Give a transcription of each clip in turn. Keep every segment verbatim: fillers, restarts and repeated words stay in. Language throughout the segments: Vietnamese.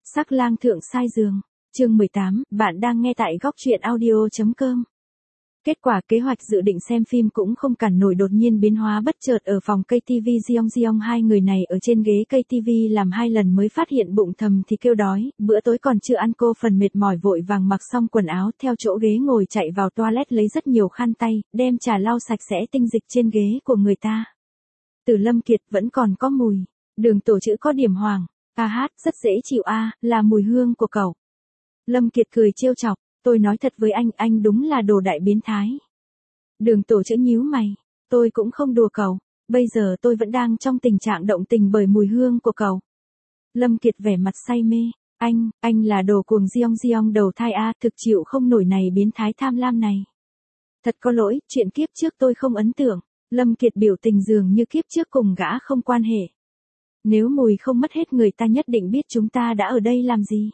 Sắc lang thượng sai giường, chương mười tám, bạn đang nghe tại góc truyện audio chấm com. Kết quả kế hoạch dự định xem phim cũng không cản nổi đột nhiên biến hóa bất chợt ở phòng cây tivi Jeong Jeong, hai người này ở trên ghế cây tivi làm hai lần mới phát hiện bụng thầm thì kêu đói, bữa tối còn chưa ăn cô phần mệt mỏi vội vàng mặc xong quần áo theo chỗ ghế ngồi chạy vào toilet lấy rất nhiều khăn tay, đem trà lau sạch sẽ tinh dịch trên ghế của người ta. Từ Lâm Kiệt vẫn còn có mùi, Đường Tổ Chữ có điểm hoàng, ca hát rất dễ chịu a, là mùi hương của cậu. Lâm Kiệt cười trêu chọc, tôi nói thật với anh, anh đúng là đồ đại biến thái. Đường Tổ Chữ nhíu mày, tôi cũng không đùa cậu, bây giờ tôi vẫn đang trong tình trạng động tình bởi mùi hương của cậu. Lâm Kiệt vẻ mặt say mê, anh, anh là đồ cuồng Jeong Jeong đầu thai a, thực chịu không nổi này biến thái tham lam này. Thật có lỗi, chuyện kiếp trước tôi không ấn tượng. Lâm Kiệt biểu tình dường như kiếp trước cùng gã không quan hệ. Nếu mùi không mất hết người ta nhất định biết chúng ta đã ở đây làm gì.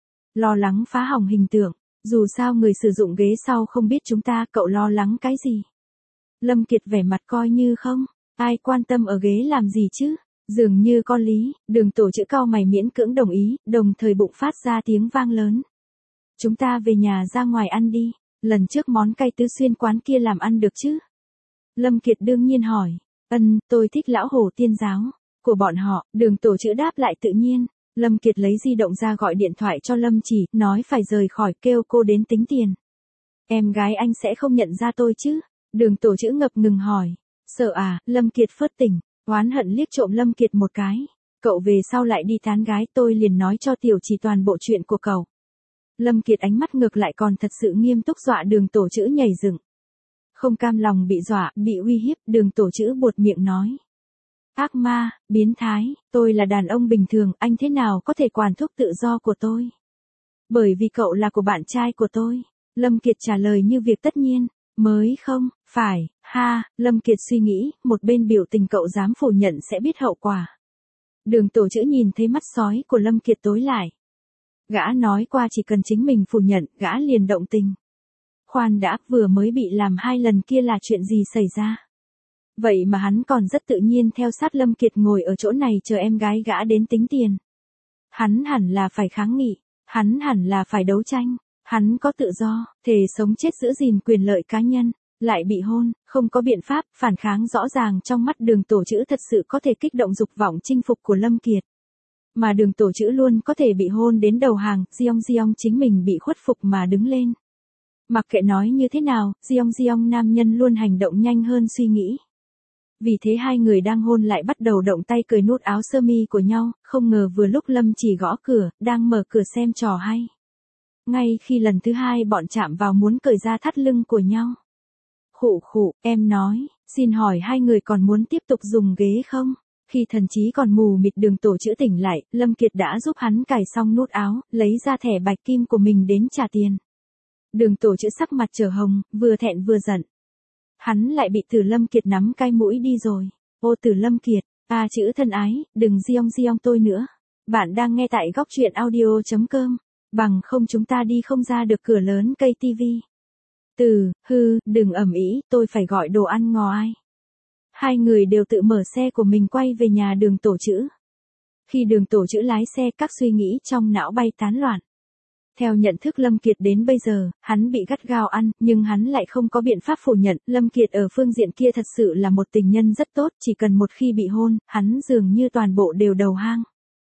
Lo lắng phá hỏng hình tượng, dù sao người sử dụng ghế sau không biết chúng ta, cậu lo lắng cái gì. Lâm Kiệt vẻ mặt coi như không, ai quan tâm ở ghế làm gì chứ, dường như có lý. Đường Tổ Chữ cau mày miễn cưỡng đồng ý, đồng thời bụng phát ra tiếng vang lớn. Chúng ta về nhà ra ngoài ăn đi, lần trước món cay tứ xuyên quán kia làm ăn được chứ? Lâm Kiệt đương nhiên hỏi, ân, tôi thích lão hổ tiên giáo của bọn họ. Đường Tổ Chữ đáp lại tự nhiên. Lâm Kiệt lấy di động ra gọi điện thoại cho Lâm Chỉ, nói phải rời khỏi, kêu cô đến tính tiền. Em gái anh sẽ không nhận ra tôi chứ? Đường Tổ Chữ ngập ngừng hỏi. Sợ à? Lâm Kiệt phớt tỉnh, oán hận liếc trộm Lâm Kiệt một cái. Cậu về sau lại đi tán gái, tôi liền nói cho Tiểu Chỉ toàn bộ chuyện của cậu. Lâm Kiệt ánh mắt ngược lại còn thật sự nghiêm túc, dọa Đường Tổ Chữ nhảy dựng. Không cam lòng bị dọa, bị uy hiếp, Đường Tổ Chữ buột miệng nói. Ác ma, biến thái, tôi là đàn ông bình thường, anh thế nào có thể quản thúc tự do của tôi? Bởi vì cậu là của bạn trai của tôi. Lâm Kiệt trả lời như việc tất nhiên. Mới không, phải, ha, Lâm Kiệt suy nghĩ, một bên biểu tình cậu dám phủ nhận sẽ biết hậu quả. Đường Tổ Chữ nhìn thấy mắt sói của Lâm Kiệt tối lại. Gã nói qua chỉ cần chính mình phủ nhận, gã liền động tình. Khoan đã, vừa mới bị làm hai lần kia là chuyện gì xảy ra? Vậy mà hắn còn rất tự nhiên theo sát Lâm Kiệt ngồi ở chỗ này chờ em gái gã đến tính tiền. Hắn hẳn là phải kháng nghị, hắn hẳn là phải đấu tranh, hắn có tự do, thề sống chết giữ gìn quyền lợi cá nhân, lại bị hôn, không có biện pháp, phản kháng rõ ràng trong mắt Đường Tổ Chữ thật sự có thể kích động dục vọng chinh phục của Lâm Kiệt. Mà Đường Tổ Chữ luôn có thể bị hôn đến đầu hàng, Jeong Jeong chính mình bị khuất phục mà đứng lên. Mặc kệ nói như thế nào, Jeong Jeong nam nhân luôn hành động nhanh hơn suy nghĩ. Vì thế hai người đang hôn lại bắt đầu động tay cởi nút áo sơ mi của nhau, không ngờ vừa lúc Lâm Chỉ gõ cửa, đang mở cửa xem trò hay. Ngay khi lần thứ hai bọn chạm vào muốn cởi ra thắt lưng của nhau. Khụ khụ, em nói, xin hỏi hai người còn muốn tiếp tục dùng ghế không? Khi thần trí còn mù mịt Đường Tổ Chữ tỉnh lại, Lâm Kiệt đã giúp hắn cài xong nút áo, lấy ra thẻ bạch kim của mình đến trả tiền. Đường Tổ Chữ sắc mặt trở hồng, vừa thẹn vừa giận. Hắn lại bị Từ Lâm Kiệt nắm cay mũi đi rồi. Ô Từ Lâm Kiệt, a chữ thân ái, đừng Jeong Jeong tôi nữa. Bạn đang nghe tại góc truyện audio chấm com. Bằng không chúng ta đi không ra được cửa lớn cây tivi. Từ, hư, đừng ầm ĩ, tôi phải gọi đồ ăn ngò ai. Hai người đều tự mở xe của mình quay về nhà Đường Tổ Chữ. Khi Đường Tổ Chữ lái xe, các suy nghĩ trong não bay tán loạn. Theo nhận thức Lâm Kiệt đến bây giờ, hắn bị gắt gao ăn, nhưng hắn lại không có biện pháp phủ nhận, Lâm Kiệt ở phương diện kia thật sự là một tình nhân rất tốt, chỉ cần một khi bị hôn, hắn dường như toàn bộ đều đầu hang.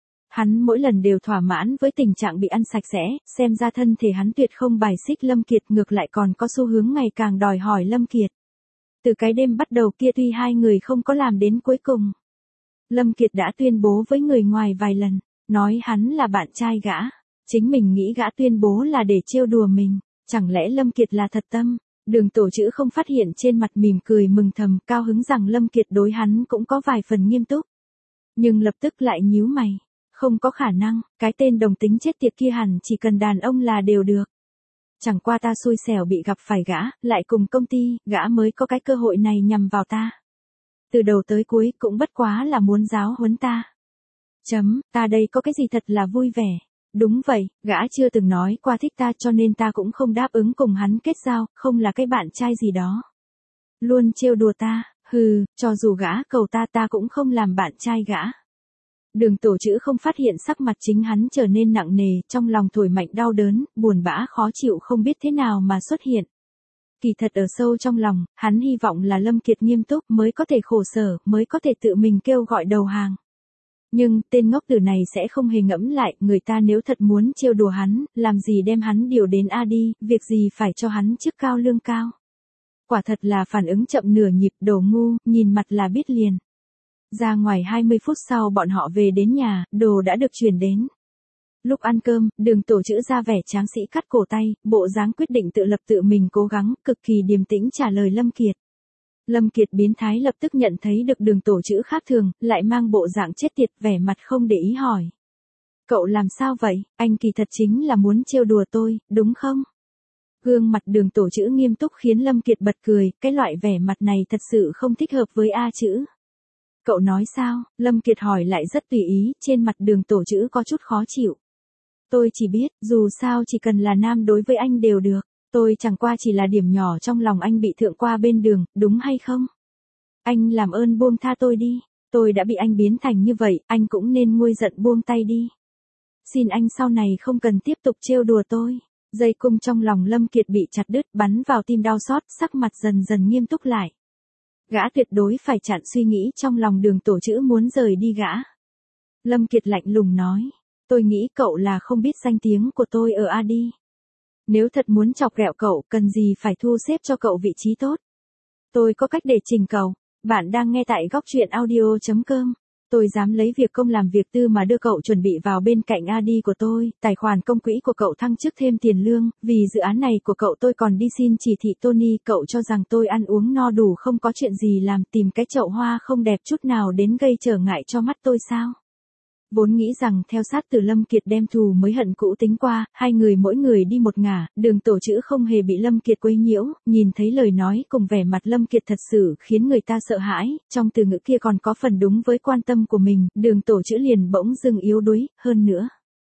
Hắn mỗi lần đều thỏa mãn với tình trạng bị ăn sạch sẽ, xem ra thân thể hắn tuyệt không bài xích Lâm Kiệt, ngược lại còn có xu hướng ngày càng đòi hỏi Lâm Kiệt. Từ cái đêm bắt đầu kia tuy hai người không có làm đến cuối cùng. Lâm Kiệt đã tuyên bố với người ngoài vài lần, nói hắn là bạn trai gã. Chính mình nghĩ gã tuyên bố là để trêu đùa mình, chẳng lẽ Lâm Kiệt là thật tâm? Đường Tổ Chữ không phát hiện trên mặt mỉm cười mừng thầm, cao hứng rằng Lâm Kiệt đối hắn cũng có vài phần nghiêm túc. Nhưng lập tức lại nhíu mày, không có khả năng, cái tên đồng tính chết tiệt kia hẳn chỉ cần đàn ông là đều được. Chẳng qua ta xui xẻo bị gặp phải gã, lại cùng công ty, gã mới có cái cơ hội này nhằm vào ta. Từ đầu tới cuối cũng bất quá là muốn giáo huấn ta. Chấm, ta đây có cái gì thật là vui vẻ. Đúng vậy, gã chưa từng nói qua thích ta cho nên ta cũng không đáp ứng cùng hắn kết giao, không là cái bạn trai gì đó. Luôn trêu đùa ta, hừ, cho dù gã cầu ta ta cũng không làm bạn trai gã. Đường Tổ Chữ không phát hiện sắc mặt chính hắn trở nên nặng nề, trong lòng thổi mạnh đau đớn, buồn bã khó chịu không biết thế nào mà xuất hiện. Kỳ thật ở sâu trong lòng, hắn hy vọng là Lâm Kiệt nghiêm túc mới có thể khổ sở, mới có thể tự mình kêu gọi đầu hàng. Nhưng, tên ngốc tử này sẽ không hề ngẫm lại, người ta nếu thật muốn trêu đùa hắn, làm gì đem hắn điều đến A đi, việc gì phải cho hắn chức cao lương cao. Quả thật là phản ứng chậm nửa nhịp, đồ ngu, nhìn mặt là biết liền. Ra ngoài hai mươi phút sau bọn họ về đến nhà, đồ đã được chuyển đến. Lúc ăn cơm, Đường Tổ Chữ ra vẻ tráng sĩ cắt cổ tay, bộ dáng quyết định tự lập tự mình cố gắng, cực kỳ điềm tĩnh trả lời Lâm Kiệt. Lâm Kiệt biến thái lập tức nhận thấy được Đường Tổ Chữ khác thường, lại mang bộ dạng chết tiệt, vẻ mặt không để ý hỏi. Cậu làm sao vậy, anh kỳ thật chính là muốn trêu đùa tôi, đúng không? Gương mặt Đường Tổ Chữ nghiêm túc khiến Lâm Kiệt bật cười, cái loại vẻ mặt này thật sự không thích hợp với A Chữ. Cậu nói sao? Lâm Kiệt hỏi lại rất tùy ý, trên mặt Đường Tổ Chữ có chút khó chịu. Tôi chỉ biết, dù sao chỉ cần là nam đối với anh đều được. Tôi chẳng qua chỉ là điểm nhỏ trong lòng anh bị thượng qua bên đường, đúng hay không? Anh làm ơn buông tha tôi đi. Tôi đã bị anh biến thành như vậy, anh cũng nên nguôi giận buông tay đi. Xin anh sau này không cần tiếp tục trêu đùa tôi. Dây cung trong lòng Lâm Kiệt bị chặt đứt, bắn vào tim đau xót, sắc mặt dần dần nghiêm túc lại. Gã tuyệt đối phải chặn suy nghĩ trong lòng Đường Tổ Chữ muốn rời đi gã. Lâm Kiệt lạnh lùng nói. Tôi nghĩ cậu là không biết danh tiếng của tôi ở A đi. Nếu thật muốn chọc ghẹo cậu, cần gì phải thu xếp cho cậu vị trí tốt. Tôi có cách để chỉnh cậu. Bạn đang nghe tại góc truyện audio chấm com. Tôi dám lấy việc công làm việc tư mà đưa cậu chuẩn bị vào bên cạnh A đi của tôi, tài khoản công quỹ của cậu thăng chức thêm tiền lương, vì dự án này của cậu tôi còn đi xin chỉ thị Tony, cậu cho rằng tôi ăn uống no đủ không có chuyện gì làm, tìm cái chậu hoa không đẹp chút nào đến gây trở ngại cho mắt tôi sao? Vốn nghĩ rằng theo sát từ Lâm Kiệt đem thù mới hận cũ tính qua, hai người mỗi người đi một ngả, Đường Tổ Chữ không hề bị Lâm Kiệt quấy nhiễu, nhìn thấy lời nói cùng vẻ mặt Lâm Kiệt thật sự khiến người ta sợ hãi, trong từ ngữ kia còn có phần đúng với quan tâm của mình, Đường Tổ Chữ liền bỗng dưng yếu đuối, hơn nữa.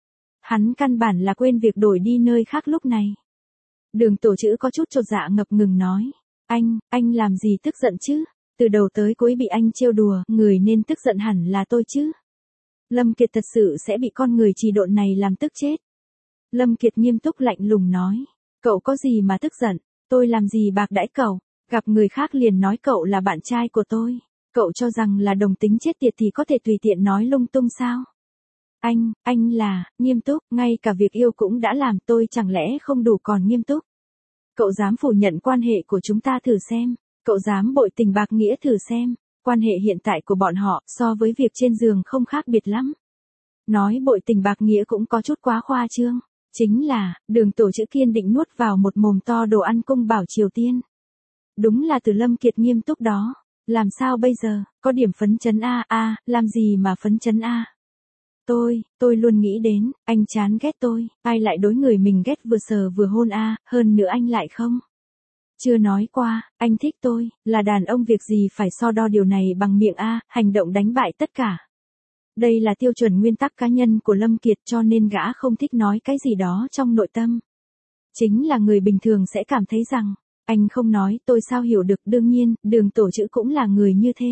Hắn căn bản là quên việc đổi đi nơi khác lúc này. Đường Tổ Chữ có chút chột dạ ngập ngừng nói, anh, anh làm gì tức giận chứ, từ đầu tới cuối bị anh trêu đùa, người nên tức giận hẳn là tôi chứ. Lâm Kiệt thật sự sẽ bị con người trì độn này làm tức chết. Lâm Kiệt nghiêm túc lạnh lùng nói. Cậu có gì mà tức giận, tôi làm gì bạc đãi cậu, gặp người khác liền nói cậu là bạn trai của tôi. Cậu cho rằng là đồng tính chết tiệt thì có thể tùy tiện nói lung tung sao? Anh, anh là, nghiêm túc, ngay cả việc yêu cũng đã làm, tôi chẳng lẽ không đủ còn nghiêm túc? Cậu dám phủ nhận quan hệ của chúng ta thử xem, cậu dám bội tình bạc nghĩa thử xem. Quan hệ hiện tại của bọn họ so với việc trên giường không khác biệt lắm. Nói bội tình bạc nghĩa cũng có chút quá khoa trương. Chính là, Đường Tổ Chữ kiên định nuốt vào một mồm to đồ ăn cung bảo Triều Tiên. Đúng là từ Lâm Kiệt nghiêm túc đó. Làm sao bây giờ, có điểm phấn chấn A, A, làm gì mà phấn chấn A. Tôi, tôi luôn nghĩ đến, anh chán ghét tôi, ai lại đối người mình ghét vừa sờ vừa hôn A, hơn nữa anh lại không. Chưa nói qua, anh thích tôi, là đàn ông việc gì phải so đo điều này bằng miệng A, hành động đánh bại tất cả. Đây là tiêu chuẩn nguyên tắc cá nhân của Lâm Kiệt cho nên gã không thích nói cái gì đó trong nội tâm. Chính là người bình thường sẽ cảm thấy rằng, anh không nói tôi sao hiểu được, đương nhiên, Đường Tổ Chữ cũng là người như thế.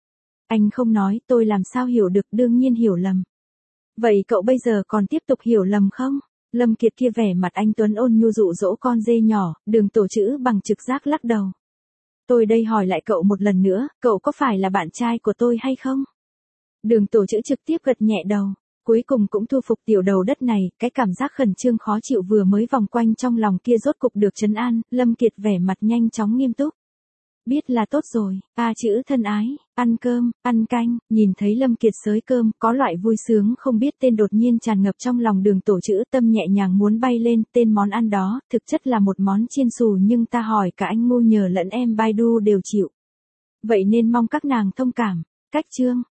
Anh không nói tôi làm sao hiểu được, đương nhiên hiểu lầm. Vậy cậu bây giờ còn tiếp tục hiểu lầm không? Lâm Kiệt kia vẻ mặt anh tuấn ôn nhu dụ dỗ con dê nhỏ, Đường Tổ Chữ bằng trực giác lắc đầu. Tôi đây hỏi lại cậu một lần nữa, cậu có phải là bạn trai của tôi hay không? Đường Tổ Chữ trực tiếp gật nhẹ đầu, cuối cùng cũng thu phục tiểu đầu đất này, cái cảm giác khẩn trương khó chịu vừa mới vòng quanh trong lòng kia rốt cục được trấn an, Lâm Kiệt vẻ mặt nhanh chóng nghiêm túc. Biết là tốt rồi, A Chữ thân ái, ăn cơm, ăn canh, nhìn thấy Lâm Kiệt xới cơm, có loại vui sướng không biết tên đột nhiên tràn ngập trong lòng Đường Tổ Chữ, tâm nhẹ nhàng muốn bay lên, tên món ăn đó, thực chất là một món chiên xù nhưng ta hỏi cả anh ngu nhờ lẫn em Baidu đều chịu. Vậy nên mong các nàng thông cảm, cách chương.